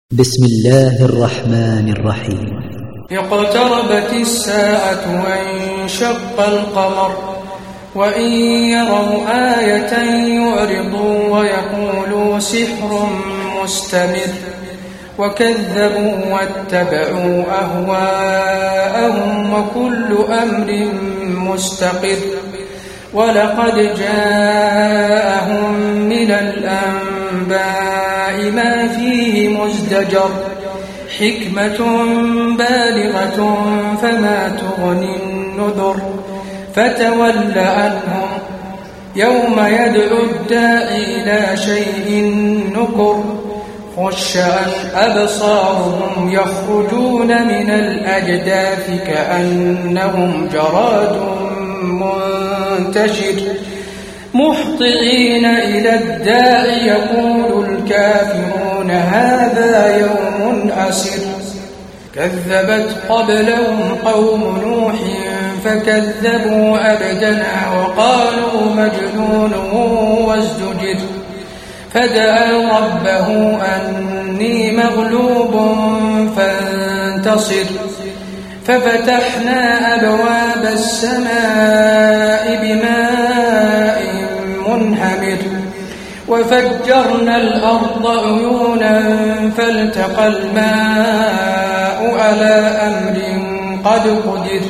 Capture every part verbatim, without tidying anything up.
بسم الله الرحمن الرحيم. اقتربت الساعة وانشق القمر وإن يروا آية يعرضوا ويقولوا سحر مستمر وكذبوا واتبعوا أهواءهم وكل أمر مستقر ولقد جاءهم من الأنباء ما فيه مزدجر حكمة بالغة فما تغني النذر فتول عنهم يوم يدعو الداعي إلى شيء نكر خش عن أبصارهم يخرجون من الأجداث كأنهم جراد منتشر مهطعين إلى الداعي يقول الكافرون هذا يوم عسر كذبت قبلهم قوم نوح فكذبوا عبدنا وقالوا مجنون وازدجر فدعا ربه أني مغلوب فانتصر ففتحنا أبواب السماء بماء منهمر وفجرنا الأرض عيونا فالتقى الماء على أمر قد قدر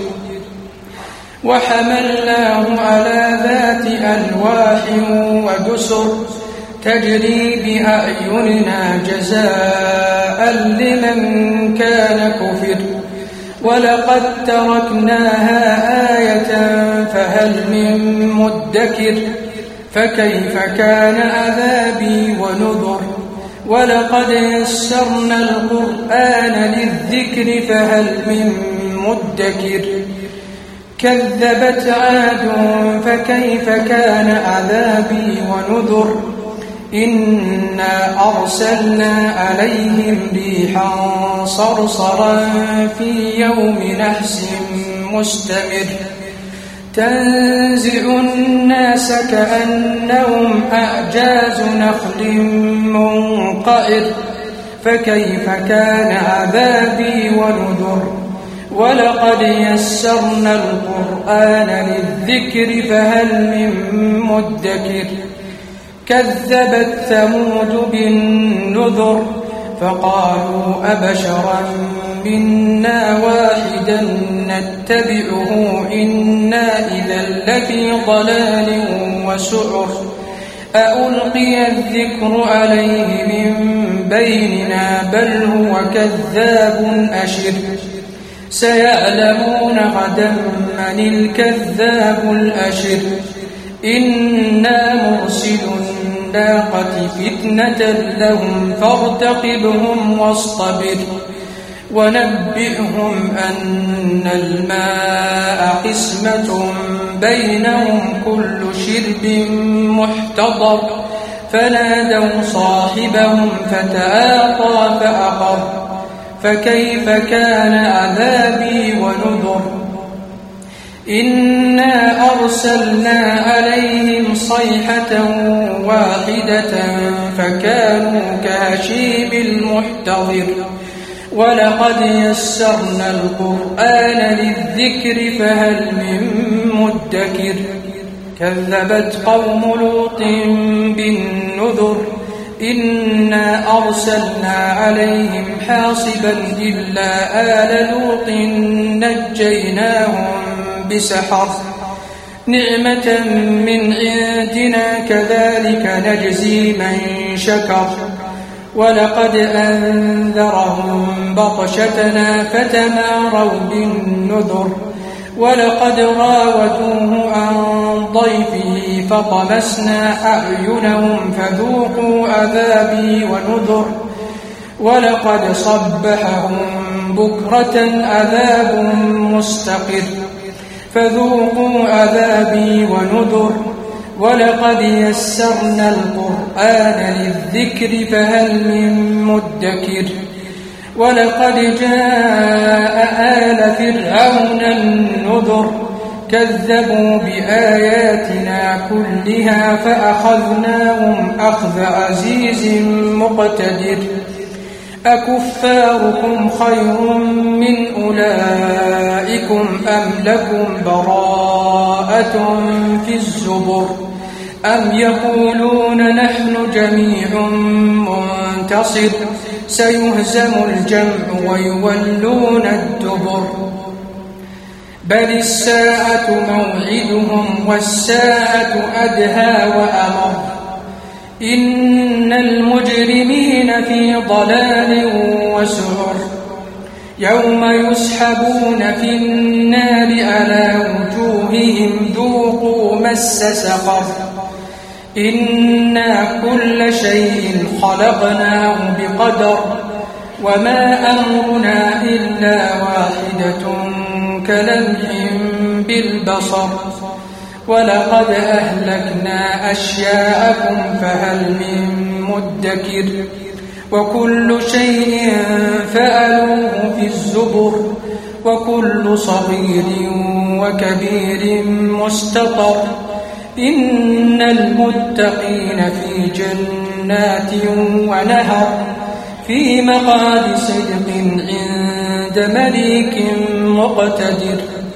وحملناه على ذات ألواح ودسر تجري بأعيننا جزاء لمن كان كفر ولقد تركناها آية فهل من مدكر فكيف كان عذابي ونذر ولقد يسرنا القرآن للذكر فهل من مدكر كذبت عاد فكيف كان عذابي ونذر إنا أرسلنا عليهم ريحا صرصرا في يوم نحس مستمر تنزع الناس كأنهم أعجاز نخل منقعر فكيف كان عذابي ونذر ولقد يسرنا القرآن للذكر فهل من مدكر كذبت ثمود بالنذر فقالوا أبشرا منا واحدا نتبعه إنا إذا لفي ضلال وسعر أألقي الذكر عليه من بيننا بل هو كذاب أشر سيعلمون غدا من الكذاب الأشر إنا مرسل الناقة فتنة لهم فارتقبهم واصطبر ونبئهم أن الماء قسمة بينهم كل شرب محتضر فنادوا صاحبهم فتعاطى فأقر فكيف كان عذابي ونذر إنا أرسلنا عليهم صيحة واحدة فكانوا كهشيم المحتضر ولقد يسرنا القرآن للذكر فهل من مدكر كذبت قوم لوط بالنذر إنا أرسلنا عليهم حاصبا إلا آل لوط نجيناهم بسحر نعمة من عندنا كذلك نجزي من شكر ولقد أنذرهم بطشتنا فتماروا بالنذر ولقد راودوه عن ضيفه فطمسنا أعينهم فذوقوا عذابي ونذر ولقد صبحهم بكرة عذاب مستقر فذوقوا عذابي ونذر ولقد يسرنا القرآن للذكر فهل من مدكر ولقد جاء آل فرعون النذر كذبوا بآياتنا كلها فأخذناهم أخذ عزيز مقتدر أكفاركم خير من أولئكم أم لكم براءة في الزبر أم يقولون نحن جميع منتصر سيهزم الجمع ويولون الدبر بل الساعة موعدهم والساعة أدهى وأمر إن المجرمين في ضلال وسعر يوم يسحبون في النار على وجوههم ذوقوا مس سقر إنا كل شيء خلقناه بقدر وما أمرنا إلا واحدة كلمح بالبصر ولقد أهلكنا أشياءكم فهل من مدكر وكل شيء فألوه في الزبر وكل صغير وكبير مستطر إن المتقين في جنات ونهر في مقعد صدق عند مليك مقتدر